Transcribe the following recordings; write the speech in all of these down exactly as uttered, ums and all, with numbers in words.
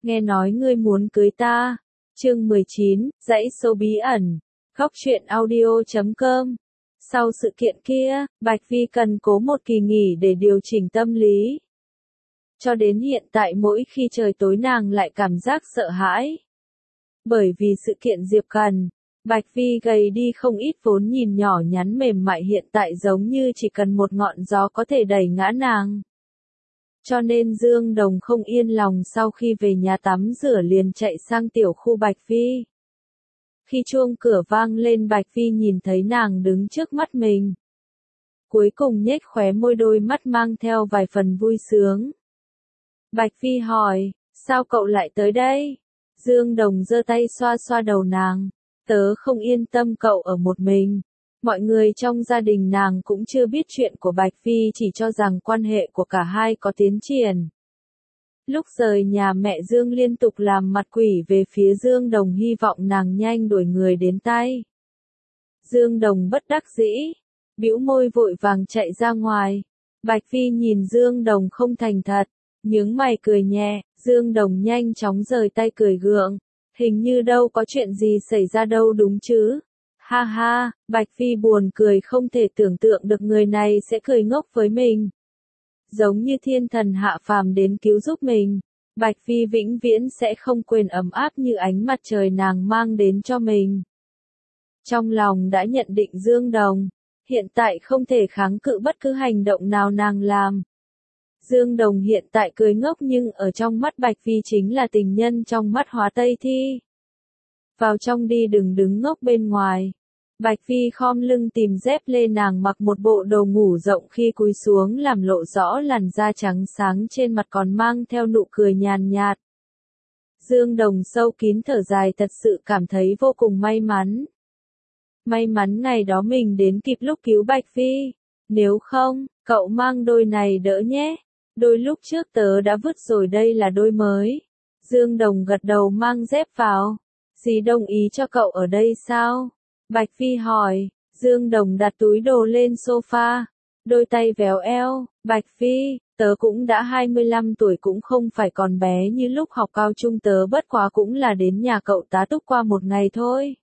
nghe nói ngươi muốn cưới ta. Chương mười chín, dãy số bí ẩn. Góc truyện audio chấm com. Sau sự kiện kia, Bạch Vi cần cố một kỳ nghỉ để điều chỉnh tâm lý. Cho đến hiện tại mỗi khi trời tối nàng lại cảm giác sợ hãi. Bởi vì sự kiện Diệp Cần, Bạch Vi gầy đi không ít, vốn nhìn nhỏ nhắn mềm mại hiện tại giống như chỉ cần một ngọn gió có thể đẩy ngã nàng. Cho nên Dương Đồng không yên lòng, sau khi về nhà tắm rửa liền chạy sang tiểu khu Bạch Vi. Khi chuông cửa vang lên, Bạch Vi nhìn thấy nàng đứng trước mắt mình. Cuối cùng nhếch khóe môi, đôi mắt mang theo vài phần vui sướng. Bạch Vi hỏi, sao cậu lại tới đây? Dương Đồng giơ tay xoa xoa đầu nàng, tớ không yên tâm cậu ở một mình. Mọi người trong gia đình nàng cũng chưa biết chuyện của Bạch Vi, chỉ cho rằng quan hệ của cả hai có tiến triển. Lúc rời nhà, mẹ Dương liên tục làm mặt quỷ về phía Dương Đồng, hy vọng nàng nhanh đuổi người đến tay. Dương Đồng bất đắc dĩ, bĩu môi vội vàng chạy ra ngoài. Bạch Vi nhìn Dương Đồng không thành thật, nhướng mày cười nhẹ. Dương Đồng nhanh chóng rời tay cười gượng, hình như đâu có chuyện gì xảy ra đâu đúng chứ. Ha ha, Bạch Vi buồn cười, không thể tưởng tượng được người này sẽ cười ngốc với mình. Giống như thiên thần hạ phàm đến cứu giúp mình, Bạch Vi vĩnh viễn sẽ không quên ấm áp như ánh mặt trời nàng mang đến cho mình. Trong lòng đã nhận định Dương Đồng, hiện tại không thể kháng cự bất cứ hành động nào nàng làm. Dương Đồng hiện tại cười ngốc nhưng ở trong mắt Bạch Vi chính là tình nhân trong mắt Hóa Tây Thi. Vào trong đi, đừng đứng ngốc bên ngoài. Bạch Vi khom lưng tìm dép lê, nàng mặc một bộ đồ ngủ rộng, khi cúi xuống làm lộ rõ làn da trắng sáng trên mặt, còn mang theo nụ cười nhàn nhạt. Dương Đồng sâu kín thở dài, thật sự cảm thấy vô cùng may mắn. May mắn ngày đó mình đến kịp lúc cứu Bạch Vi. Nếu không, cậu mang đôi này đỡ nhé. Đôi lúc trước tớ đã vứt rồi, đây là đôi mới. Dương Đồng gật đầu, mang dép vào. Dì đồng ý cho cậu ở đây sao? Bạch Vi hỏi. Dương Đồng đặt túi đồ lên sofa, đôi tay véo eo. Bạch Vi, tớ cũng đã hai mươi lăm tuổi, cũng không phải còn bé như lúc học cao trung, tớ bất quá cũng là đến nhà cậu tá túc qua một ngày thôi.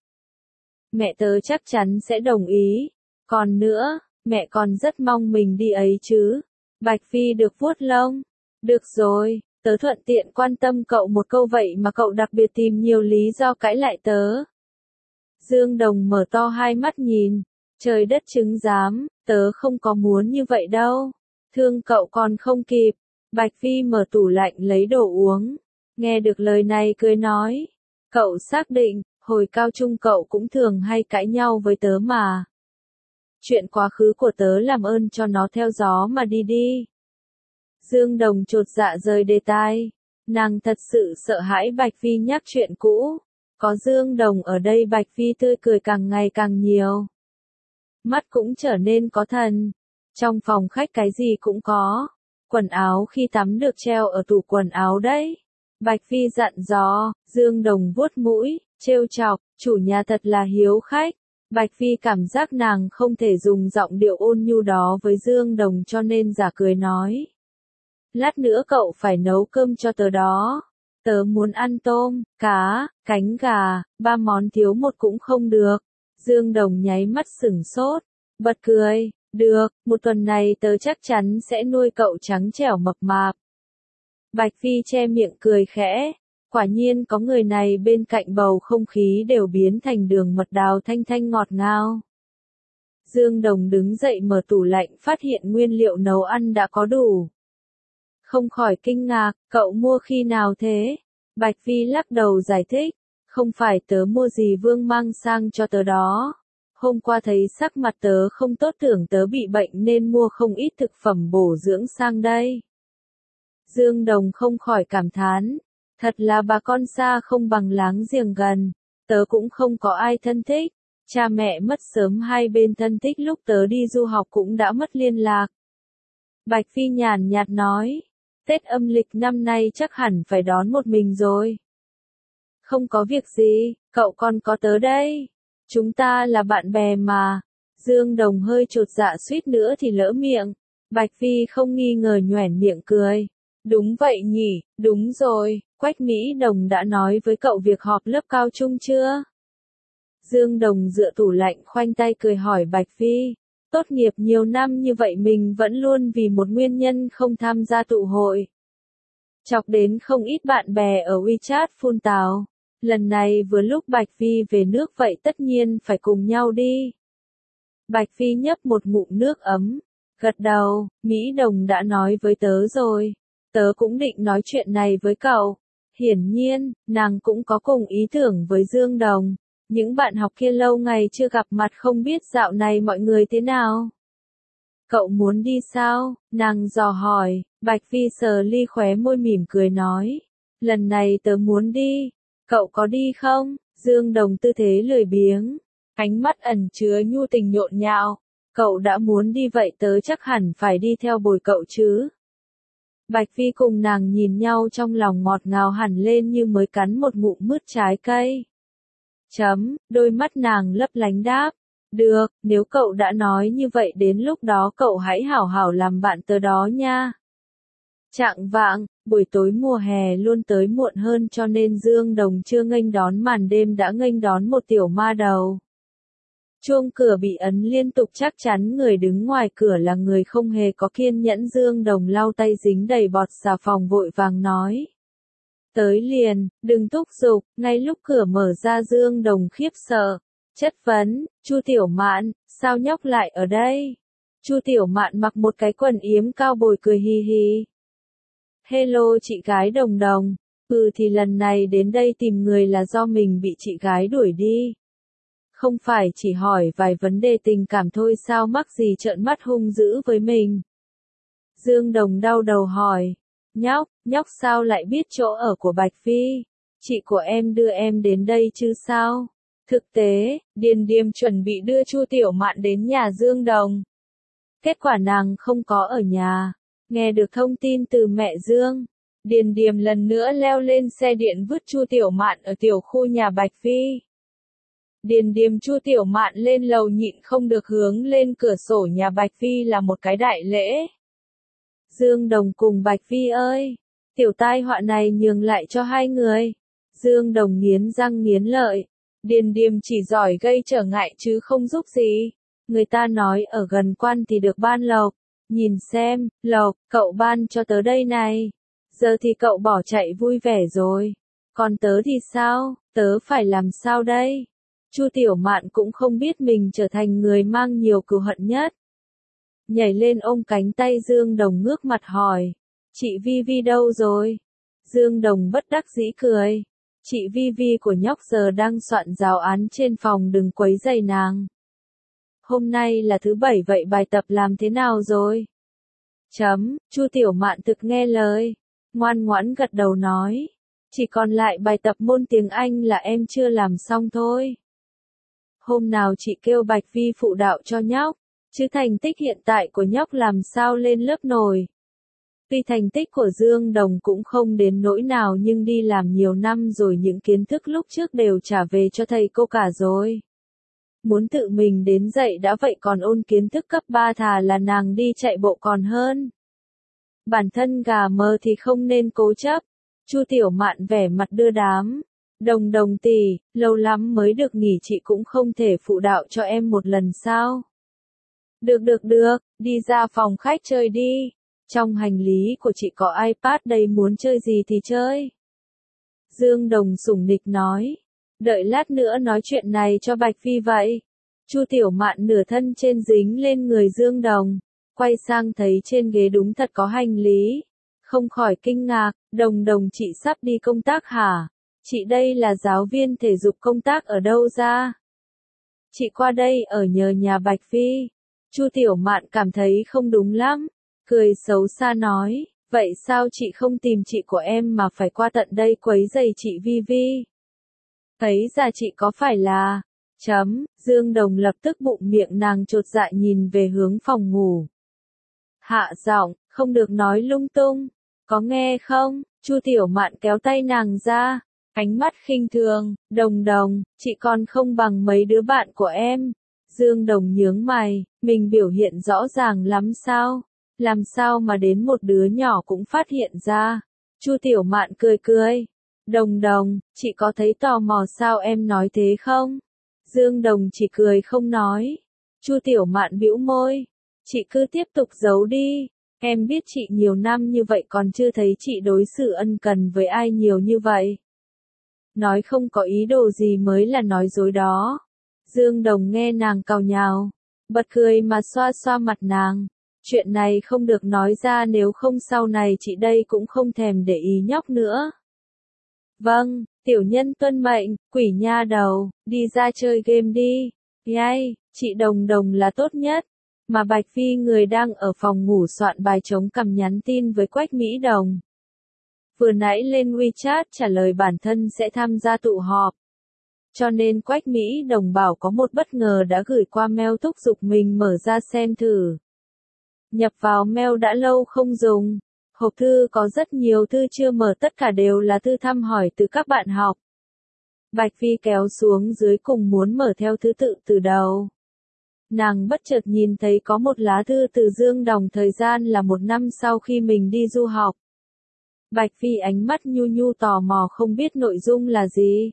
Mẹ tớ chắc chắn sẽ đồng ý. Còn nữa, mẹ còn rất mong mình đi ấy chứ. Bạch Vi được vuốt lông. Được rồi, tớ thuận tiện quan tâm cậu một câu vậy mà cậu đặc biệt tìm nhiều lý do cãi lại tớ. Dương Đồng mở to hai mắt nhìn. Trời đất chứng giám, tớ không có muốn như vậy đâu. Thương cậu còn không kịp. Bạch Vi mở tủ lạnh lấy đồ uống. Nghe được lời này cười nói. Cậu xác định, hồi cao trung cậu cũng thường hay cãi nhau với tớ mà. Chuyện quá khứ của tớ làm ơn cho nó theo gió mà đi đi. Dương Đồng chột dạ rời đề tài. Nàng thật sự sợ hãi Bạch Vi nhắc chuyện cũ. Có Dương Đồng ở đây, Bạch Vi tươi cười càng ngày càng nhiều. Mắt cũng trở nên có thần. Trong phòng khách cái gì cũng có. Quần áo khi tắm được treo ở tủ quần áo đấy. Bạch Vi dặn dò. Dương Đồng vuốt mũi, trêu chọc, chủ nhà thật là hiếu khách. Bạch Vi cảm giác nàng không thể dùng giọng điệu ôn nhu đó với Dương Đồng, cho nên giả cười nói. Lát nữa cậu phải nấu cơm cho tớ đó. Tớ muốn ăn tôm, cá, cánh gà, ba món thiếu một cũng không được. Dương Đồng nháy mắt sửng sốt, bật cười. Được, một tuần này tớ chắc chắn sẽ nuôi cậu trắng trẻo mập mạp. Bạch Vi che miệng cười khẽ. Quả nhiên có người này bên cạnh, bầu không khí đều biến thành đường mật đào thanh thanh ngọt ngào. Dương Đồng đứng dậy mở tủ lạnh, phát hiện nguyên liệu nấu ăn đã có đủ. Không khỏi kinh ngạc, cậu mua khi nào thế? Bạch Vi lắc đầu giải thích. Không phải tớ mua gì, Vương mang sang cho tớ đó. Hôm qua thấy sắc mặt tớ không tốt, tưởng tớ bị bệnh nên mua không ít thực phẩm bổ dưỡng sang đây. Dương Đồng không khỏi cảm thán. Thật là bà con xa không bằng láng giềng gần. Tớ cũng không có ai thân thích. Cha mẹ mất sớm, hai bên thân thích lúc tớ đi du học cũng đã mất liên lạc. Bạch Vi nhàn nhạt nói. Tết âm lịch năm nay chắc hẳn phải đón một mình rồi. Không có việc gì, cậu còn có tớ đây. Chúng ta là bạn bè mà. Dương Đồng hơi chột dạ suýt nữa thì lỡ miệng. Bạch Vi không nghi ngờ nhoẻn miệng cười. Đúng vậy nhỉ, đúng rồi, Quách Mỹ Đồng đã nói với cậu việc họp lớp cao trung chưa? Dương Đồng dựa tủ lạnh khoanh tay cười hỏi Bạch Vi. Tốt nghiệp nhiều năm như vậy mình vẫn luôn vì một nguyên nhân không tham gia tụ hội. Chọc đến không ít bạn bè ở WeChat phun tào. Lần này vừa lúc Bạch Vi về nước vậy tất nhiên phải cùng nhau đi. Bạch Vi nhấp một ngụm nước ấm. Gật đầu, Mỹ Đồng đã nói với tớ rồi. Tớ cũng định nói chuyện này với cậu. Hiển nhiên, nàng cũng có cùng ý tưởng với Dương Đồng. Những bạn học kia lâu ngày chưa gặp mặt không biết dạo này mọi người thế nào. Cậu muốn đi sao? Nàng dò hỏi. Bạch Vi sờ ly khóe môi mỉm cười nói. Lần này tớ muốn đi. Cậu có đi không? Dương Đồng tư thế lười biếng. Ánh mắt ẩn chứa nhu tình nhộn nhạo. Cậu đã muốn đi vậy tớ chắc hẳn phải đi theo bồi cậu chứ. Bạch Vi cùng nàng nhìn nhau trong lòng ngọt ngào hẳn lên như mới cắn một ngụm mứt trái cây. Chấm, đôi mắt nàng lấp lánh đáp. Được, nếu cậu đã nói như vậy đến lúc đó cậu hãy hảo hảo làm bạn tớ đó nha. Chạng vạng, buổi tối mùa hè luôn tới muộn hơn cho nên Dương Đồng chưa nghênh đón màn đêm đã nghênh đón một tiểu ma đầu. Chuông cửa bị ấn liên tục chắc chắn người đứng ngoài cửa là người không hề có kiên nhẫn. Dương Đồng lau tay dính đầy bọt xà phòng vội vàng nói. Tới liền, đừng thúc giục, ngay lúc cửa mở ra Dương Đồng khiếp sợ. Chất vấn, Chu Tiểu Mạn, sao nhóc lại ở đây? Chu Tiểu Mạn mặc một cái quần yếm cao bồi cười hi hi. Hello chị gái Đồng Đồng, ừ thì lần này đến đây tìm người là do mình bị chị gái đuổi đi. Không phải chỉ hỏi vài vấn đề tình cảm thôi sao mắc gì trợn mắt hung dữ với mình. Dương Đồng đau đầu hỏi, nhóc, nhóc sao lại biết chỗ ở của Bạch Vi? Chị của em đưa em đến đây chứ sao? Thực tế, Điền Điềm chuẩn bị đưa Chu Tiểu Mạn đến nhà Dương Đồng. Kết quả nàng không có ở nhà. Nghe được thông tin từ mẹ Dương, Điền Điềm lần nữa leo lên xe điện vứt Chu Tiểu Mạn ở tiểu khu nhà Bạch Vi. Điền Điềm Chu Tiểu Mạn lên lầu nhịn không được hướng lên cửa sổ nhà Bạch Vi là một cái đại lễ. Dương Đồng cùng Bạch Vi ơi, tiểu tai họa này nhường lại cho hai người. Dương Đồng nghiến răng nghiến lợi. Điền Điềm chỉ giỏi gây trở ngại chứ không giúp gì. Người ta nói ở gần quan thì được ban lộc. Nhìn xem, lộc, cậu ban cho tớ đây này. Giờ thì cậu bỏ chạy vui vẻ rồi. Còn tớ thì sao, tớ phải làm sao đây? Chu Tiểu Mạn cũng không biết mình trở thành người mang nhiều cừu hận nhất. Nhảy lên ôm cánh tay Dương Đồng ngước mặt hỏi. Chị Vi Vi đâu rồi? Dương Đồng bất đắc dĩ cười. Chị Vi Vi của nhóc giờ đang soạn giáo án trên phòng đừng quấy rầy nàng. Hôm nay là thứ bảy vậy bài tập làm thế nào rồi? Chấm, Chu Tiểu Mạn thực nghe lời. Ngoan ngoãn gật đầu nói. Chỉ còn lại bài tập môn tiếng Anh là em chưa làm xong thôi. Hôm nào chị kêu Bạch Vi phụ đạo cho nhóc, chứ thành tích hiện tại của nhóc làm sao lên lớp nổi. Tuy thành tích của Dương Đồng cũng không đến nỗi nào nhưng đi làm nhiều năm rồi những kiến thức lúc trước đều trả về cho thầy cô cả rồi. Muốn tự mình đến dạy đã vậy còn ôn kiến thức cấp ba thà là nàng đi chạy bộ còn hơn. Bản thân gà mờ thì không nên cố chấp. Chu Tiểu Mạn vẻ mặt đưa đám. Đồng Đồng tỷ, lâu lắm mới được nghỉ chị cũng không thể phụ đạo cho em một lần sao? Được được được, đi ra phòng khách chơi đi. Trong hành lý của chị có iPad đây muốn chơi gì thì chơi. Dương Đồng sủng nịch nói. Đợi lát nữa nói chuyện này cho Bạch Vi vậy. Chu Tiểu Mạn nửa thân trên dính lên người Dương Đồng. Quay sang thấy trên ghế đúng thật có hành lý. Không khỏi kinh ngạc, Đồng Đồng chị sắp đi công tác hả? Chị đây là giáo viên thể dục công tác ở đâu ra? Chị qua đây ở nhờ nhà Bạch Vi. Chu Tiểu Mạn cảm thấy không đúng lắm. Cười xấu xa nói, vậy sao chị không tìm chị của em mà phải qua tận đây quấy rầy chị Vi Vi? Thấy ra chị có phải là... Chấm, Dương Đồng lập tức bụng miệng nàng chột dạ nhìn về hướng phòng ngủ. Hạ giọng, không được nói lung tung. Có nghe không? Chu Tiểu Mạn kéo tay nàng ra. Ánh mắt khinh thường, Đồng Đồng, chị còn không bằng mấy đứa bạn của em. Dương Đồng nhướng mày, mình biểu hiện rõ ràng lắm sao? Làm sao mà đến một đứa nhỏ cũng phát hiện ra. Chu Tiểu Mạn cười cười. Đồng Đồng, chị có thấy tò mò sao em nói thế không? Dương Đồng chỉ cười không nói. Chu Tiểu Mạn bĩu môi. Chị cứ tiếp tục giấu đi. Em biết chị nhiều năm như vậy còn chưa thấy chị đối xử ân cần với ai nhiều như vậy. Nói không có ý đồ gì mới là nói dối đó. Dương Đồng nghe nàng càu nhàu, bật cười mà xoa xoa mặt nàng. Chuyện này không được nói ra nếu không sau này chị đây cũng không thèm để ý nhóc nữa. Vâng, tiểu nhân tuân mệnh, quỷ nha đầu, đi ra chơi game đi. Yay, chị Đồng Đồng là tốt nhất. Mà Bạch Phi người đang ở phòng ngủ soạn bài chống cằm nhắn tin với Quách Mỹ Đồng. Vừa nãy lên WeChat trả lời bản thân sẽ tham gia tụ họp. Cho nên Quách Mỹ Đồng bảo có một bất ngờ đã gửi qua mail thúc giục mình mở ra xem thử. Nhập vào mail đã lâu không dùng. Hộp thư có rất nhiều thư chưa mở, tất cả đều là thư thăm hỏi từ các bạn học. Bạch Phi kéo xuống dưới cùng muốn mở theo thứ tự từ đầu. Nàng bất chợt nhìn thấy có một lá thư từ Dương Đồng, thời gian là một năm sau khi mình đi du học. Bạch Phi ánh mắt nhu nhu tò mò không biết nội dung là gì.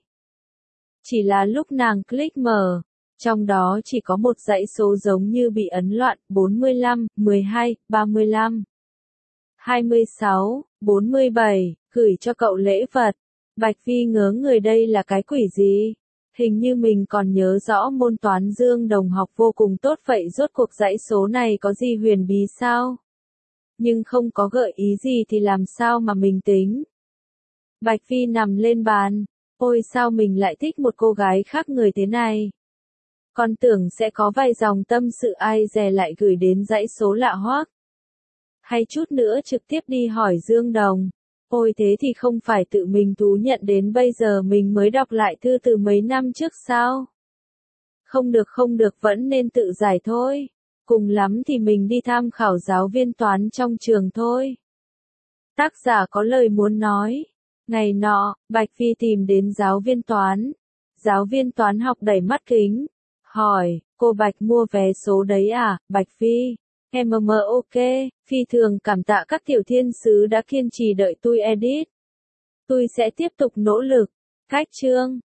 Chỉ là lúc nàng click mở, trong đó chỉ có một dãy số giống như bị ấn loạn, bốn mươi lăm, mười hai, ba mươi lăm, hai mươi sáu, bốn mươi bảy, gửi cho cậu lễ vật. Bạch Phi ngớ người, đây là cái quỷ gì? Hình như mình còn nhớ rõ môn toán Dương Đồng học vô cùng tốt, vậy rốt cuộc dãy số này có gì huyền bí sao? Nhưng không có gợi ý gì thì làm sao mà mình tính? Bạch Phi nằm lên bàn. Ôi sao mình lại thích một cô gái khác người thế này? Còn tưởng sẽ có vài dòng tâm sự, ai dè lại gửi đến dãy số lạ hoắc. Hay chút nữa trực tiếp đi hỏi Dương Đồng. Ôi thế thì không phải tự mình thú nhận đến bây giờ mình mới đọc lại thư từ mấy năm trước sao? Không được không được, vẫn nên tự giải thôi. Cùng lắm thì mình đi tham khảo giáo viên toán trong trường thôi. Tác giả có lời muốn nói. Ngày nọ, Bạch Phi tìm đến giáo viên toán. Giáo viên toán học đẩy mắt kính. Hỏi, cô Bạch mua vé số đấy à, Bạch Phi? Em mờ mờ ok, phi thường cảm tạ các tiểu thiên sứ đã kiên trì đợi tôi edit. Tôi sẽ tiếp tục nỗ lực. Khách chương.